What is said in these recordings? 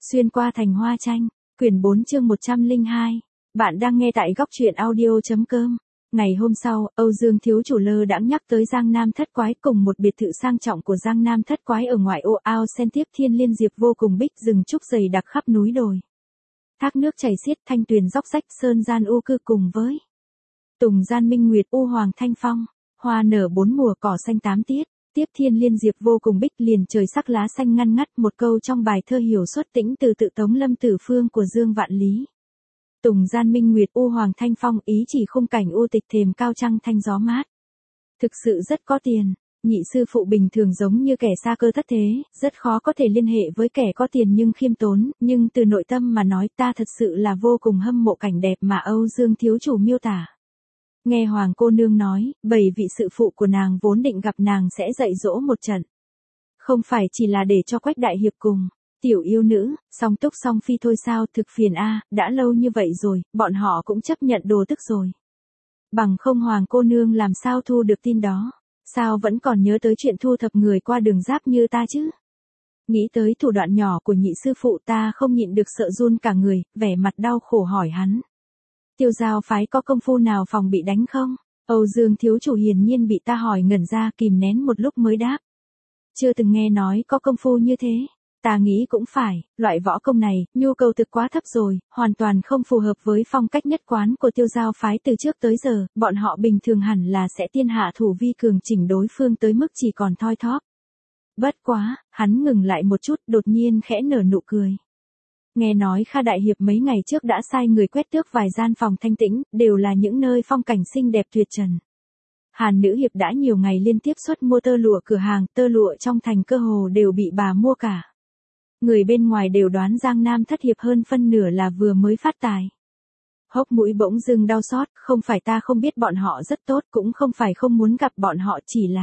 Xuyên qua thành hoa tranh, quyển 4 chương 102. Bạn đang nghe tại góc truyện audio.com. Ngày hôm sau, Âu Dương thiếu chủ lơ đãng nhắc tới Giang Nam Thất Quái cùng một biệt thự sang trọng của Giang Nam Thất Quái ở ngoại ô ao sen tiếp thiên liên diệp vô cùng bích rừng trúc dày đặc khắp núi đồi. Thác nước chảy xiết thanh tuyền róc rách sơn gian u cư cùng với tùng gian minh nguyệt u hoàng thanh phong, hoa nở bốn mùa cỏ xanh tám tiết. Tiếp thiên liên diệp vô cùng bích liền trời sắc lá xanh ngăn ngắt một câu trong bài thơ hiểu xuất tĩnh từ tự Tống Lâm Tử Phương của Dương Vạn Lý. Tùng gian minh nguyệt u hoàng thanh phong ý chỉ khung cảnh u tịch thềm cao trăng thanh gió mát. Thực sự rất có tiền, nhị sư phụ bình thường giống như kẻ xa cơ thất thế, rất khó có thể liên hệ với kẻ có tiền nhưng khiêm tốn, nhưng từ nội tâm mà nói ta thật sự là vô cùng hâm mộ cảnh đẹp mà Âu Dương thiếu chủ miêu tả. Nghe Hoàng cô nương nói, 7 vị sự phụ của nàng vốn định gặp nàng sẽ dạy dỗ một trận. Không phải chỉ là để cho Quách đại hiệp cùng tiểu yêu nữ, song túc song phi thôi sao, thực phiền a, đã lâu như vậy rồi, bọn họ cũng chấp nhận đồ tức rồi. Bằng không Hoàng cô nương làm sao thu được tin đó, sao vẫn còn nhớ tới chuyện thu thập người qua đường giáp như ta chứ? Nghĩ tới thủ đoạn nhỏ của nhị sư phụ ta không nhịn được sợ run cả người, vẻ mặt đau khổ hỏi hắn. Tiêu Giao phái có công phu nào phòng bị đánh không? Âu Dương thiếu chủ hiển nhiên bị ta hỏi ngẩn ra, kìm nén một lúc mới đáp. Chưa từng nghe nói có công phu như thế. Ta nghĩ cũng phải, loại võ công này, nhu cầu thực quá thấp rồi, hoàn toàn không phù hợp với phong cách nhất quán của Tiêu Giao phái từ trước tới giờ, bọn họ bình thường hẳn là sẽ tiên hạ thủ vi cường chỉnh đối phương tới mức chỉ còn thoi thóp. Bất quá, hắn ngừng lại một chút, đột nhiên khẽ nở nụ cười. Nghe nói Kha Đại Hiệp mấy ngày trước đã sai người quét tước vài gian phòng thanh tĩnh, đều là những nơi phong cảnh xinh đẹp tuyệt trần. Hàn Nữ Hiệp đã nhiều ngày liên tiếp xuất mua tơ lụa cửa hàng, tơ lụa trong thành cơ hồ đều bị bà mua cả. Người bên ngoài đều đoán Giang Nam Thất Hiệp hơn phân nửa là vừa mới phát tài. Hốc mũi bỗng dưng đau xót, không phải ta không biết bọn họ rất tốt, cũng không phải không muốn gặp bọn họ,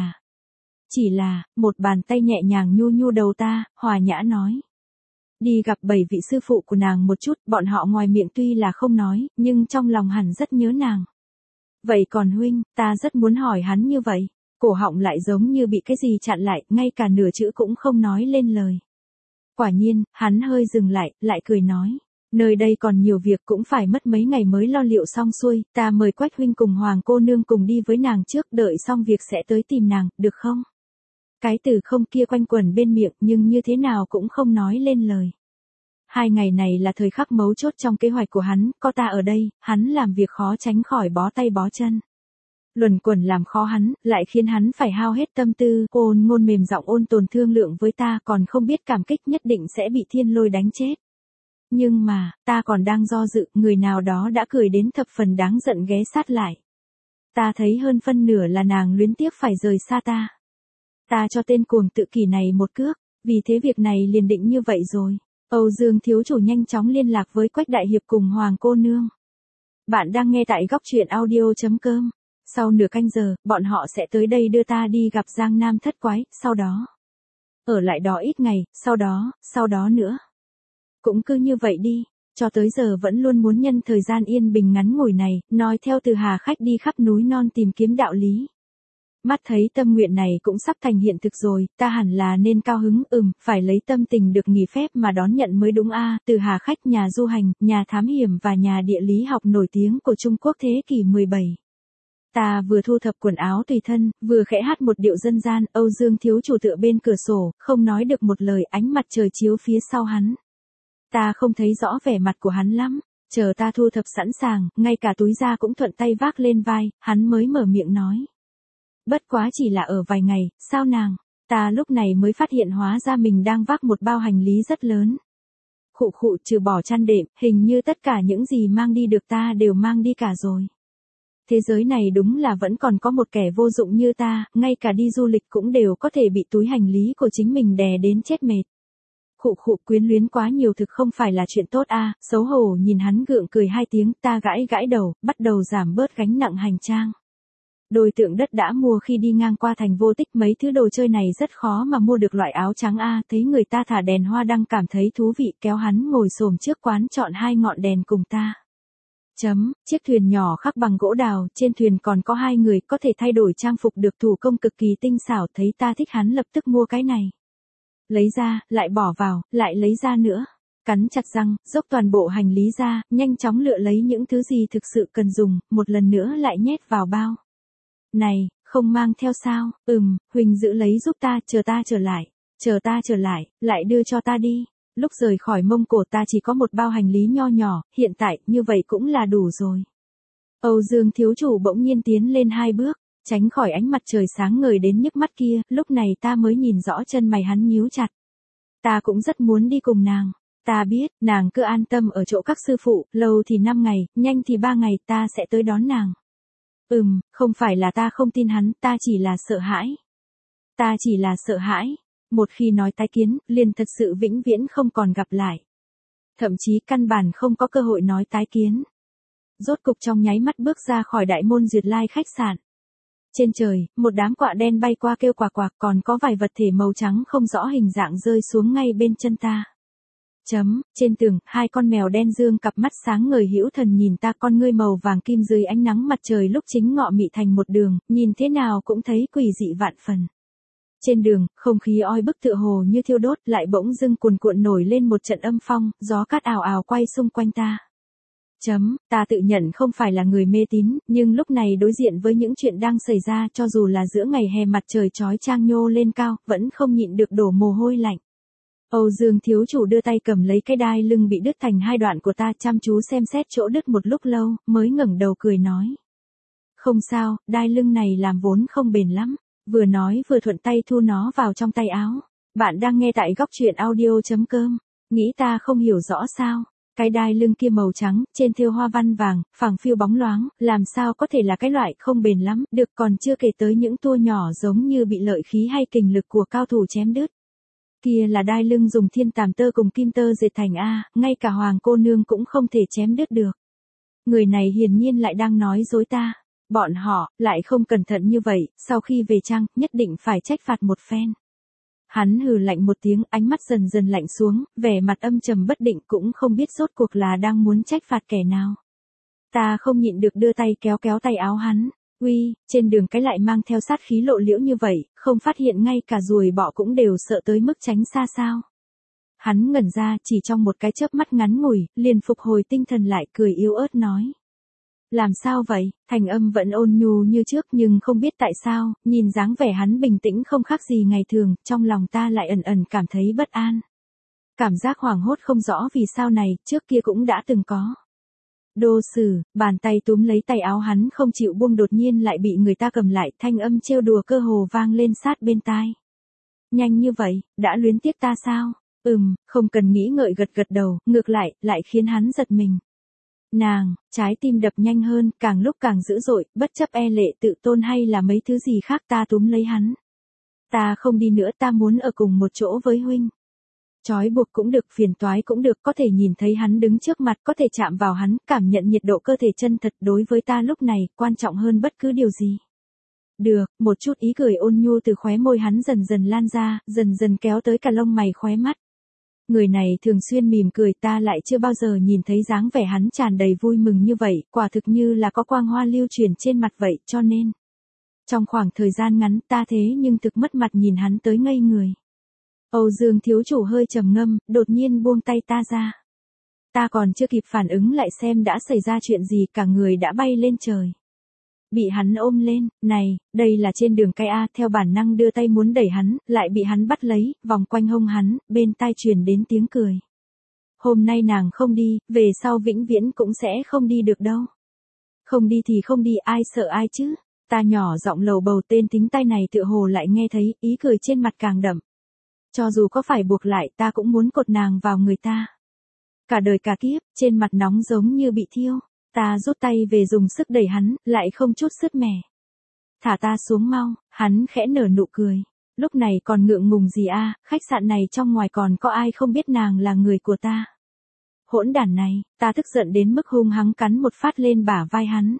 chỉ là, một bàn tay nhẹ nhàng nhu nhu đầu ta, hòa nhã nói. Đi gặp 7 vị sư phụ của nàng một chút, bọn họ ngoài miệng tuy là không nói, nhưng trong lòng hẳn rất nhớ nàng. Vậy còn huynh, ta rất muốn hỏi hắn như vậy, cổ họng lại giống như bị cái gì chặn lại, ngay cả nửa chữ cũng không nói lên lời. Quả nhiên, hắn hơi dừng lại cười nói, nơi đây còn nhiều việc cũng phải mất mấy ngày mới lo liệu xong xuôi, ta mời Quách huynh cùng Hoàng cô nương cùng đi với nàng trước, đợi xong việc sẽ tới tìm nàng, được không? Cái từ không kia quanh quẩn bên miệng nhưng như thế nào cũng không nói lên lời. 2 ngày này là thời khắc mấu chốt trong kế hoạch của hắn, có ta ở đây, hắn làm việc khó tránh khỏi bó tay bó chân. Luẩn quẩn làm khó hắn, lại khiến hắn phải hao hết tâm tư, ôn ngôn mềm giọng ôn tồn thương lượng với ta, còn không biết cảm kích nhất định sẽ bị thiên lôi đánh chết. Nhưng mà, ta còn đang do dự, người nào đó đã cười đến thập phần đáng giận ghé sát lại. Ta thấy hơn phân nửa là nàng luyến tiếc phải rời xa ta. Ta cho tên cuồng tự kỷ này một cước, vì thế việc này liền định như vậy rồi. Âu Dương thiếu chủ nhanh chóng liên lạc với Quách Đại Hiệp cùng Hoàng cô nương. Bạn đang nghe tại góc truyện audio.com. Sau nửa canh giờ, bọn họ sẽ tới đây đưa ta đi gặp Giang Nam Thất Quái, sau đó ở lại đó ít ngày, sau đó nữa. Cũng cứ như vậy đi, cho tới giờ vẫn luôn muốn nhân thời gian yên bình ngắn ngủi này, nói theo từ Hà Khách đi khắp núi non tìm kiếm đạo lý. Mắt thấy tâm nguyện này cũng sắp thành hiện thực rồi, ta hẳn là nên cao hứng, phải lấy tâm tình được nghỉ phép mà đón nhận mới đúng a. Từ Hà Khách, nhà du hành, nhà thám hiểm và nhà địa lý học nổi tiếng của Trung Quốc thế kỷ 17. Ta vừa thu thập quần áo tùy thân, vừa khẽ hát một điệu dân gian, Âu Dương thiếu chủ tựa bên cửa sổ, không nói được một lời, ánh mặt trời chiếu phía sau hắn. Ta không thấy rõ vẻ mặt của hắn lắm, chờ ta thu thập sẵn sàng, ngay cả túi da cũng thuận tay vác lên vai, hắn mới mở miệng nói. Bất quá chỉ là ở vài ngày, sao nàng? Ta lúc này mới phát hiện hóa ra mình đang vác một bao hành lý rất lớn. Khụ trừ bỏ chăn đệm, hình như tất cả những gì mang đi được ta đều mang đi cả rồi. Thế giới này đúng là vẫn còn có một kẻ vô dụng như ta, ngay cả đi du lịch cũng đều có thể bị túi hành lý của chính mình đè đến chết mệt. Khụ quyến luyến quá nhiều thực không phải là chuyện tốt a. Xấu hổ nhìn hắn gượng cười 2 tiếng, ta gãi đầu, bắt đầu giảm bớt gánh nặng hành trang. Đôi tượng đất đã mua khi đi ngang qua thành Vô Tích, mấy thứ đồ chơi này rất khó mà mua được loại áo trắng a. Thấy người ta thả đèn hoa đăng cảm thấy thú vị, kéo hắn ngồi xổm trước quán chọn 2 ngọn đèn cùng ta. Chiếc thuyền nhỏ khắc bằng gỗ đào, trên thuyền còn có 2 người, có thể thay đổi trang phục được thủ công cực kỳ tinh xảo, thấy ta thích hắn lập tức mua cái này. Lấy ra, lại bỏ vào, lại lấy ra nữa. Cắn chặt răng, dốc toàn bộ hành lý ra, nhanh chóng lựa lấy những thứ gì thực sự cần dùng, một lần nữa lại nhét vào bao. Này, không mang theo sao? Huỳnh giữ lấy giúp ta trở lại. Chờ ta trở lại, lại đưa cho ta đi. Lúc rời khỏi Mông Cổ ta chỉ có một bao hành lý nho nhỏ, hiện tại, như vậy cũng là đủ rồi. Âu Dương thiếu chủ bỗng nhiên tiến lên 2 bước, tránh khỏi ánh mặt trời sáng ngời đến nhức mắt kia, lúc này ta mới nhìn rõ chân mày hắn nhíu chặt. Ta cũng rất muốn đi cùng nàng. Ta biết, nàng cứ an tâm ở chỗ các sư phụ, lâu thì 5 ngày, nhanh thì 3 ngày, ta sẽ tới đón nàng. Không phải là ta không tin hắn, ta chỉ là sợ hãi. Ta chỉ là sợ hãi. Một khi nói tái kiến, liền thật sự vĩnh viễn không còn gặp lại. Thậm chí căn bản không có cơ hội nói tái kiến. Rốt cục trong nháy mắt bước ra khỏi đại môn Duyệt Lai khách sạn. Trên trời, một đám quạ đen bay qua kêu quạc quạc, còn có vài vật thể màu trắng không rõ hình dạng rơi xuống ngay bên chân ta. Trên tường, 2 con mèo đen dương cặp mắt sáng ngời hữu thần nhìn ta, con ngươi màu vàng kim dưới ánh nắng mặt trời lúc chính ngọ mị thành một đường, nhìn thế nào cũng thấy quỷ dị vạn phần. Trên đường, không khí oi bức tựa hồ như thiêu đốt, lại bỗng dưng cuồn cuộn nổi lên một trận âm phong, gió cát ào ào quay xung quanh ta. Ta tự nhận không phải là người mê tín, nhưng lúc này đối diện với những chuyện đang xảy ra, cho dù là giữa ngày hè mặt trời chói chang nhô lên cao, vẫn không nhịn được đổ mồ hôi lạnh. Âu Dương thiếu chủ đưa tay cầm lấy cái đai lưng bị đứt thành 2 đoạn của ta, chăm chú xem xét chỗ đứt một lúc lâu, mới ngẩng đầu cười nói. Không sao, đai lưng này làm vốn không bền lắm. Vừa nói vừa thuận tay thu nó vào trong tay áo. Bạn đang nghe tại góc truyện audio.com. Nghĩ ta không hiểu rõ sao? Cái đai lưng kia màu trắng, trên thêu hoa văn vàng, phẳng phiu bóng loáng, làm sao có thể là cái loại không bền lắm, được, còn chưa kể tới những tua nhỏ giống như bị lợi khí hay kình lực của cao thủ chém đứt. Kia là đai lưng dùng thiên tàm tơ cùng kim tơ dệt thành a, ngay cả hoàng cô nương cũng không thể chém đứt được. Người này hiển nhiên lại đang nói dối ta. Bọn họ, lại không cẩn thận như vậy, sau khi về trang, nhất định phải trách phạt một phen. Hắn hừ lạnh một tiếng, ánh mắt dần dần lạnh xuống, vẻ mặt âm trầm bất định, cũng không biết rốt cuộc là đang muốn trách phạt kẻ nào. Ta không nhịn được đưa tay kéo tay áo hắn. Uy, trên đường cái lại mang theo sát khí lộ liễu như vậy, không phát hiện ngay cả ruồi bọ cũng đều sợ tới mức tránh xa sao. Hắn ngẩn ra, chỉ trong một cái chớp mắt ngắn ngủi, liền phục hồi tinh thần lại, cười yếu ớt nói. Làm sao vậy? Thành âm vẫn ôn nhu như trước, nhưng không biết tại sao, nhìn dáng vẻ hắn bình tĩnh không khác gì ngày thường, trong lòng ta lại ẩn ẩn cảm thấy bất an. Cảm giác hoảng hốt không rõ vì sao này, trước kia cũng đã từng có. Đô Sử, bàn tay túm lấy tay áo hắn không chịu buông, đột nhiên lại bị người ta cầm lại, thanh âm trêu đùa cơ hồ vang lên sát bên tai. Nhanh như vậy, đã luyến tiếc ta sao? Không cần nghĩ ngợi gật đầu, ngược lại khiến hắn giật mình. Nàng, trái tim đập nhanh hơn, càng lúc càng dữ dội, bất chấp e lệ tự tôn hay là mấy thứ gì khác, ta túm lấy hắn. Ta không đi nữa, ta muốn ở cùng một chỗ với huynh. Trói buộc cũng được, phiền toái cũng được, có thể nhìn thấy hắn đứng trước mặt, có thể chạm vào hắn, cảm nhận nhiệt độ cơ thể chân thật, đối với ta lúc này, quan trọng hơn bất cứ điều gì. Được, một chút ý cười ôn nhu từ khóe môi hắn dần dần lan ra, dần dần kéo tới cả lông mày khóe mắt. Người này thường xuyên mỉm cười, ta lại chưa bao giờ nhìn thấy dáng vẻ hắn tràn đầy vui mừng như vậy, quả thực như là có quang hoa lưu truyền trên mặt vậy, cho nên. Trong khoảng thời gian ngắn ta thế nhưng thực mất mặt nhìn hắn tới ngây người. Âu Dương thiếu chủ hơi trầm ngâm, đột nhiên buông tay ta ra. Ta còn chưa kịp phản ứng lại xem đã xảy ra chuyện gì, cả người đã bay lên trời. Bị hắn ôm lên, này, đây là trên đường cái A, theo bản năng đưa tay muốn đẩy hắn, lại bị hắn bắt lấy, vòng quanh hông hắn, bên tai truyền đến tiếng cười. Hôm nay nàng không đi, về sau vĩnh viễn cũng sẽ không đi được đâu. Không đi thì không đi, ai sợ ai chứ? Ta nhỏ giọng lầu bầu, tên tính tai này tựa hồ lại nghe thấy, ý cười trên mặt càng đậm. Cho dù có phải buộc lại, ta cũng muốn cột nàng vào người ta. Cả đời cả kiếp, trên mặt nóng giống như bị thiêu. Ta rút tay về dùng sức đẩy hắn, lại không chút sứt mẻ. Thả ta xuống mau, hắn khẽ nở nụ cười. Lúc này còn ngượng ngùng gì a, khách sạn này trong ngoài còn có ai không biết nàng là người của ta. Hỗn đản này, ta tức giận đến mức hung hăng cắn một phát lên bả vai hắn.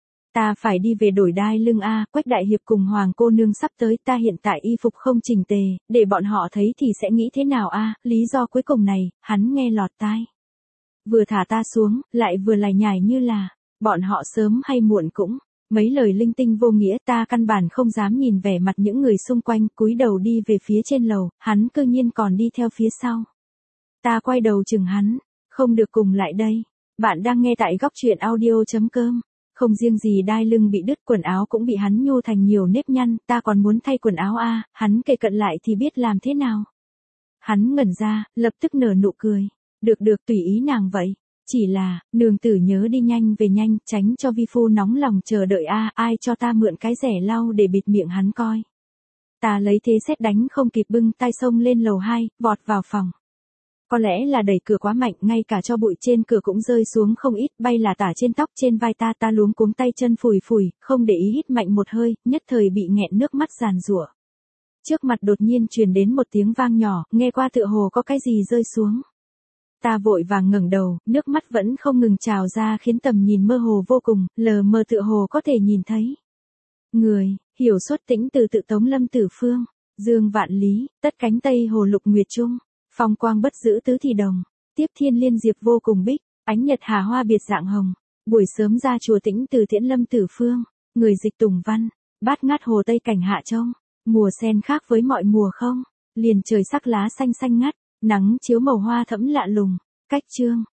Ta phải đi về đổi đai lưng a, Quách đại hiệp cùng hoàng cô nương sắp tới, ta hiện tại y phục không chỉnh tề, để bọn họ thấy thì sẽ nghĩ thế nào a, lý do cuối cùng này, hắn nghe lọt tai. Vừa thả ta xuống, lại vừa lải nhải như là, bọn họ sớm hay muộn cũng, mấy lời linh tinh vô nghĩa, ta căn bản không dám nhìn vẻ mặt những người xung quanh, cúi đầu đi về phía trên lầu, hắn cư nhiên còn đi theo phía sau. Ta quay đầu chừng hắn, không được cùng lại đây. Bạn đang nghe tại góc truyện audio.com. Không riêng gì đai lưng bị đứt, quần áo cũng bị hắn nhô thành nhiều nếp nhăn, ta còn muốn thay quần áo a. Hắn kề cận lại thì biết làm thế nào. Hắn ngẩn ra, lập tức nở nụ cười. Được được, tùy ý nàng vậy. Chỉ là, nương tử nhớ đi nhanh về nhanh, tránh cho vi phu nóng lòng chờ đợi a. Ai cho ta mượn cái rẻ lau để bịt miệng hắn coi. Ta lấy thế sét đánh không kịp, bưng tay xông lên lầu 2, vọt vào phòng. Có lẽ là đẩy cửa quá mạnh, ngay cả cho bụi trên cửa cũng rơi xuống không ít, bay là tả trên tóc trên vai ta luống cuống tay chân phủi phủi, không để ý hít mạnh một hơi, nhất thời bị nghẹn nước mắt giàn giụa. Trước mặt đột nhiên truyền đến một tiếng vang nhỏ, nghe qua tựa hồ có cái gì rơi xuống. Ta vội vàng ngẩng đầu, nước mắt vẫn không ngừng trào ra khiến tầm nhìn mơ hồ vô cùng, lờ mờ tựa hồ có thể nhìn thấy. Người, hiểu xuất tĩnh từ tự Tống Lâm Tử Phương, Dương Vạn Lý, tất cánh Tây Hồ Lục Nguyệt Trung, phong quang bất giữ tứ thì đồng, tiếp thiên liên diệp vô cùng bích, ánh nhật hà hoa biệt dạng hồng. Buổi sớm ra chùa Tĩnh Từ Tiễn Lâm Tử Phương, người dịch Tùng Văn, bát ngát hồ Tây cảnh hạ trông, mùa sen khác với mọi mùa không, liền trời sắc lá xanh xanh ngắt, nắng chiếu màu hoa thẫm lạ lùng, cách chương.